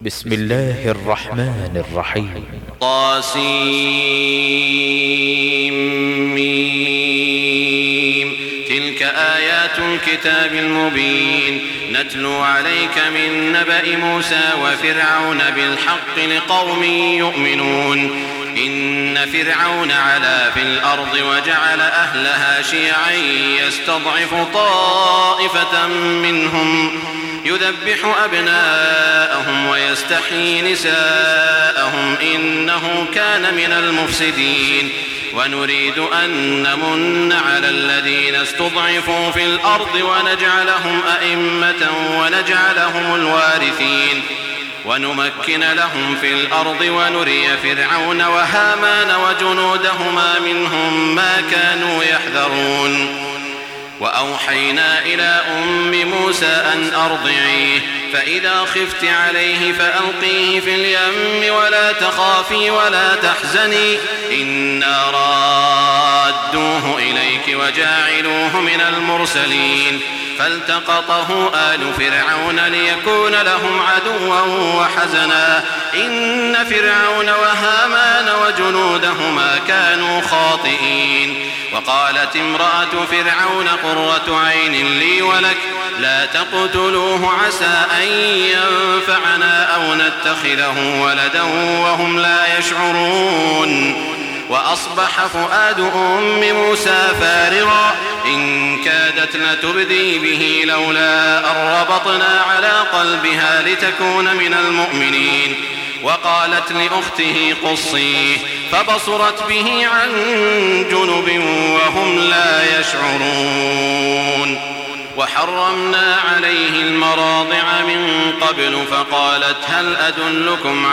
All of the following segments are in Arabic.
بسم الله الرحمن الرحيم. طاسيم. تلك آيات الكتاب المبين نتلو عليك من نبأ موسى وفرعون بالحق لقوم يؤمنون. إن فرعون علا في الأرض وجعل أهلها شيعا يستضعف طائفة منهم يذبح أبناءهم ويستحيي نساءهم إنه كان من المفسدين. ونريد أن نمن على الذين استضعفوا في الأرض ونجعلهم أئمة ونجعلهم الوارثين ونمكن لهم في الأرض ونري فرعون وهامان وجنودهما منهم ما كانوا يحذرون. وأوحينا إلى أم موسى أن أرضعيه فإذا خفت عليه فألقيه في اليم ولا تخافي ولا تحزني إنا رادوه إليك وجاعلوه من المرسلين. فالتقطه آل فرعون ليكون لهم عدوا وحزنا إن فرعون وهامان وجنودهما كانوا خاطئين. وقالت امرأة فرعون قرة عين لي ولك لا تقتلوه عسى أن ينفعنا أو نتخذه ولدا وهم لا يشعرون. وأصبح فؤاد أم موسى فارغا إن كادت لتبدي به لولا أن ربطنا على قلبها لتكون من المؤمنين. وقالت لأخته قصيه فبصرت به عن جنب وهم لا يشعرون. وحرمنا عليه المراضع من قبل فقالت هل أدلكم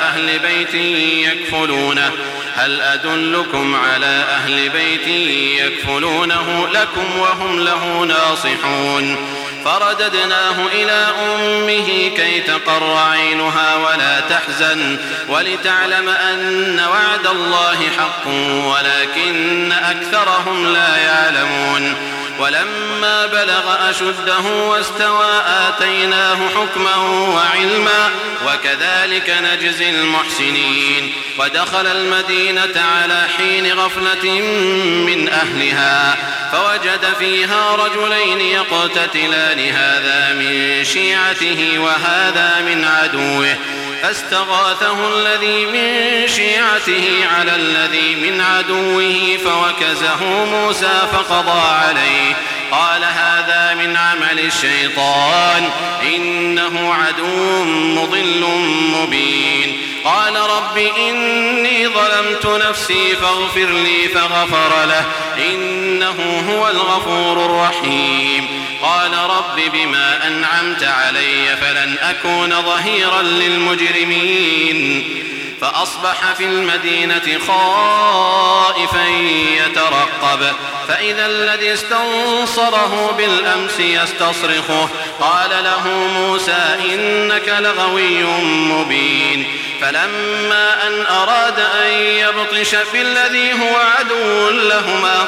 على أهل بيت يكفلونه لكم وهم له ناصحون. فرددناه إلى أمه كي تقر عينها ولا تحزن ولتعلم أن وعد الله حق ولكن أكثرهم لا يعلمون. ولما بلغ أشده واستوى آتيناه حكما وعلما وكذلك نجزي المحسنين. ودخل المدينة على حين غفلة من أهلها فوجد فيها رجلين يقتتلان هذا من شيعته وهذا من عدوه فاستغاثه الذي من شيعته على الذي من عدوه فوكزه موسى فقضى عليه قال هذا من عمل الشيطان إنه عدو مضل مبين. قال رب إني ظلمت نفسي فاغفر لي فغفر له إنه هو الغفور الرحيم. قال رب بما أنعمت علي فلن أكون ظهيرا للمجرمين. فأصبح في المدينة خائفا يترقب فإذا الذي استنصره بالأمس يستصرخه قال له موسى إنك لغوي مبين. فلما أن أراد أن يبطش بالذي هو عدو لهما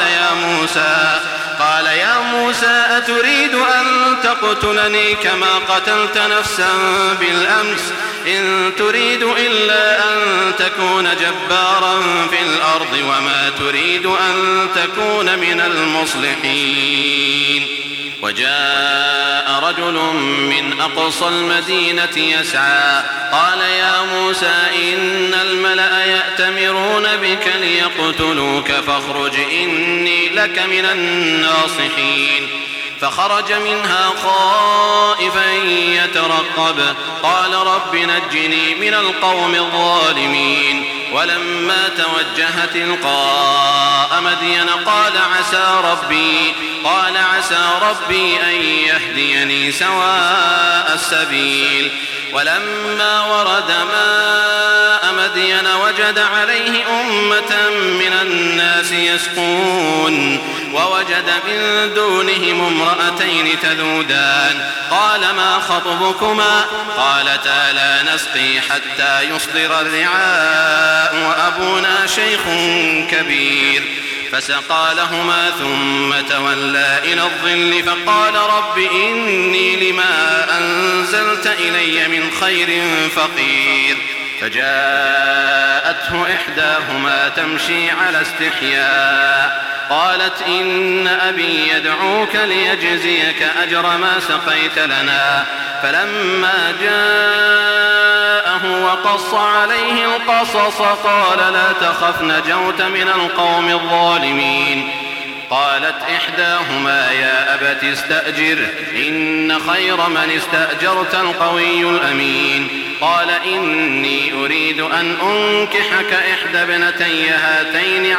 قال يا موسى أتريد أن تقتلني كما قتلت نفسا بالأمس إن تريد إلا أن تكون جبارا في الأرض وما تريد أن تكون من المصلحين. وجاء رجل من أقصى المدينة يسعى قال يا موسى إن الملأ يأتمرون بك ليقتلوك فاخرج إني لك من الناصحين. فخرج منها خائفا يترقب قال رب نجني من القوم الظالمين. ولما توجه تلقاء مدين قال عسى ربي أن يهديني سواء السبيل. ولما ورد ماء مدين وجد عليه أمة من الناس يسقون ووجد من دونهم امرأتين تذودان قال ما خطبكما قالتا لا نسقي حتى يصدر الرعاء وأبونا شيخ كبير. فسقى لهما ثم تولى إلى الظل فقال رب إني لما أنزلت إلي من خير فقير. فجاءته إحداهما تمشي على استحياء قالت إن أبي يدعوك ليجزيك أجر ما سقيت لنا. فلما جاءه وقص عليه القصص قال لا تخف نجوت من القوم الظالمين. قالت إحداهما يا أبت استأجره إن خير من استأجرت القوي الأمين. قال إني أريد أن أنكحك إحدى ابنتي هاتين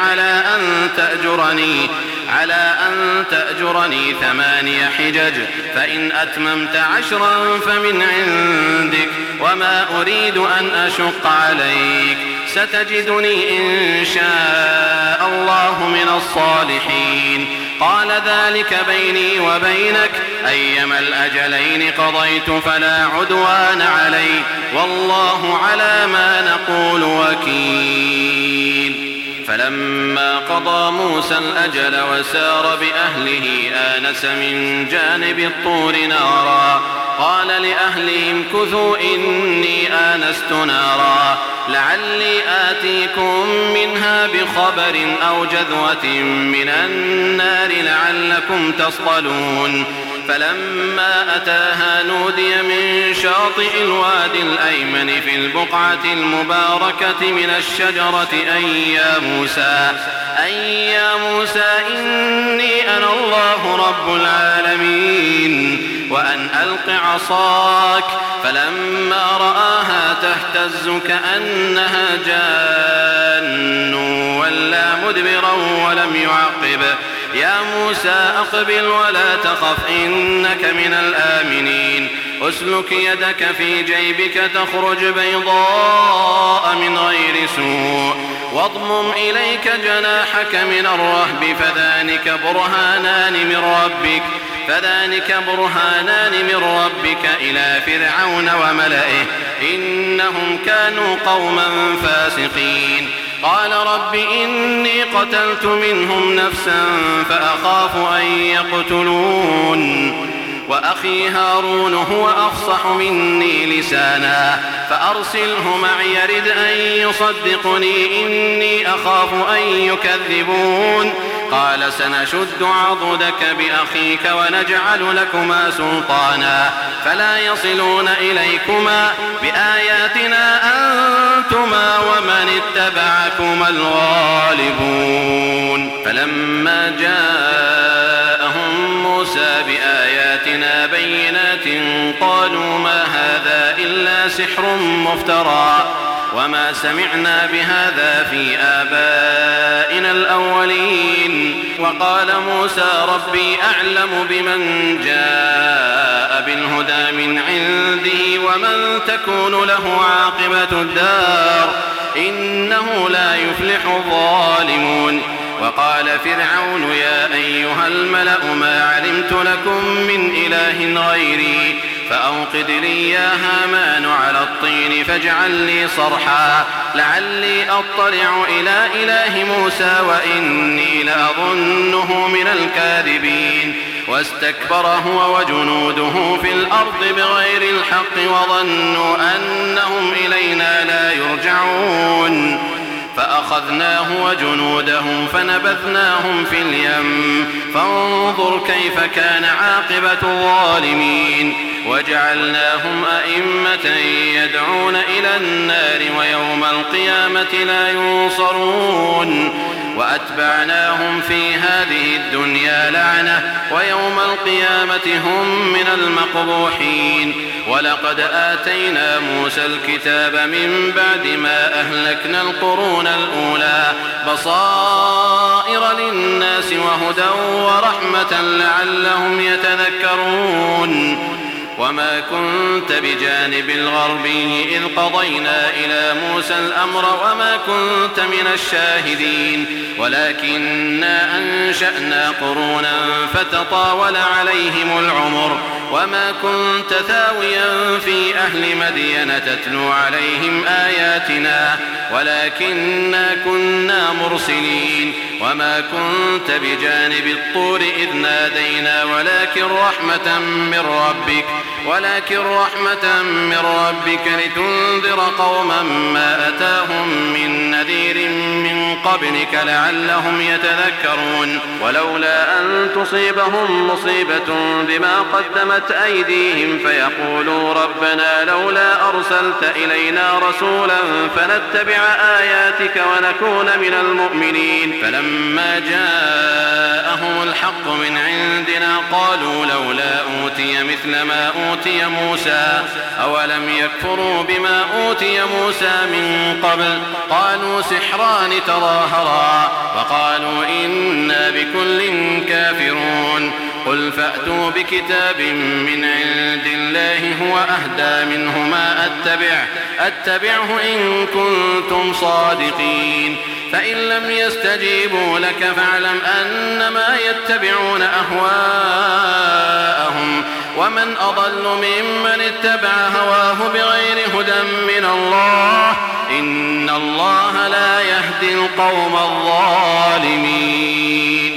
على أن تأجرني 8 حجج فإن أتممت 10 فمن عندك وما أريد أن أشق عليك ستجدني إن شاء الله من الصالحين. قال ذلك بيني وبينك أيما الأجلين قضيت فلا عدوان علي والله على ما نقول وكيل. فلما قضى موسى الأجل وسار بأهله آنس من جانب الطور نارا قال لأهلهم كثوا إني آنست نارا لعلي آتيكم منها بخبر أو جذوة من النار لعلكم تصطلون. فلما أتاها نودي من شاطئ الوادي الأيمن في البقعة المباركة من الشجرة أي يا موسى إني أنا الله رب العالمين وأن ألق عصاك. فلما رآها تهتز كأنها جان ولا مدبرا ولم يعقب يا موسى أقبل ولا تخف إنك من الآمنين. أسلك يدك في جيبك تخرج بيضاء من غير سوء واضمم إليك جناحك من الرهب فذلك برهانان من ربك إلى فرعون وملئه إنهم كانوا قوما فاسقين. قال رب إني قتلت منهم نفسا فأخاف أن يقتلون وأخي هارون هو أفصح مني لسانا فأرسله معي يرد أن يصدقني إني أخاف أن يكذبون. قال سنشد عضدك بأخيك ونجعل لكما سلطانا فلا يصلون إليكما بآياتنا أنتما ومن اتبعكما الغالبون. فلما جاءهم موسى بآياتنا بينات قالوا ما هذا إلا سحر مفترى وما سمعنا بهذا في آبائنا الأولين. وقال موسى ربي أعلم بمن جاء بالهدى من عنده ومن تكون له عاقبة الدار إنه لا يفلح الظالمون. وقال فرعون يا أيها الملأ ما علمت لكم من إله غيري فأوقد لي يا هامان على الطين فاجعل لي صرحا لعلي أطلع إلى إله موسى وإني لأظنه من الكاذبين. واستكبر هو وجنوده في الأرض بغير الحق وظنوا أنهم إلينا لا يرجعون. فأخذناه وجنوده فنبذناهم في اليم فانظر كيف كان عاقبة الظالمين. وجعلناهم أئمة يدعون إلى النار ويوم القيامة لا ينصرون. وأتبعناهم في هذه الدنيا لعنة ويوم القيامة هم من المقبوحين. ولقد آتينا موسى الكتاب من بعد ما أهلكنا القرون الأولى بصائر للناس وهدى ورحمة لعلهم يتذكرون. وما كنت بجانب الغربي إذ قضينا إلى موسى الأمر وما كنت من الشاهدين ولكننا أنشأنا قرونا فتطاول عليهم العمر وما كنت ثاويا في أهل مدين تتلو عليهم آياتنا ولكننا كنا مرسلين وما كنت بجانب الطور إذ نادينا ولكن رحمة من ربك لتنذر قوما ما أتاهم من نذير من قبلك لعلهم يتذكرون ولولا أن تصيبهم مصيبة بما قدمت أيديهم فيقولوا ربنا لولا أرسلت إلينا رسولا فنتبع آياتك ونكون من المؤمنين فلما جاءهم الحق من عندنا قالوا لولا أوتي مثل ما أوتي موسى أولم يكفروا بما أوتي موسى من قبل قالوا سحران تظاهرا وقالوا إنا بكل كافرون قل فأتوا بكتاب من عند الله هو أهدى منهما أتبعه إن كنتم صادقين فإن لم يستجيبوا لك فاعلم أنما يتبعون أهواءهم ومن أضل ممن اتبع هواه بغير هدى من الله إن الله لا يهدي القوم الظالمين.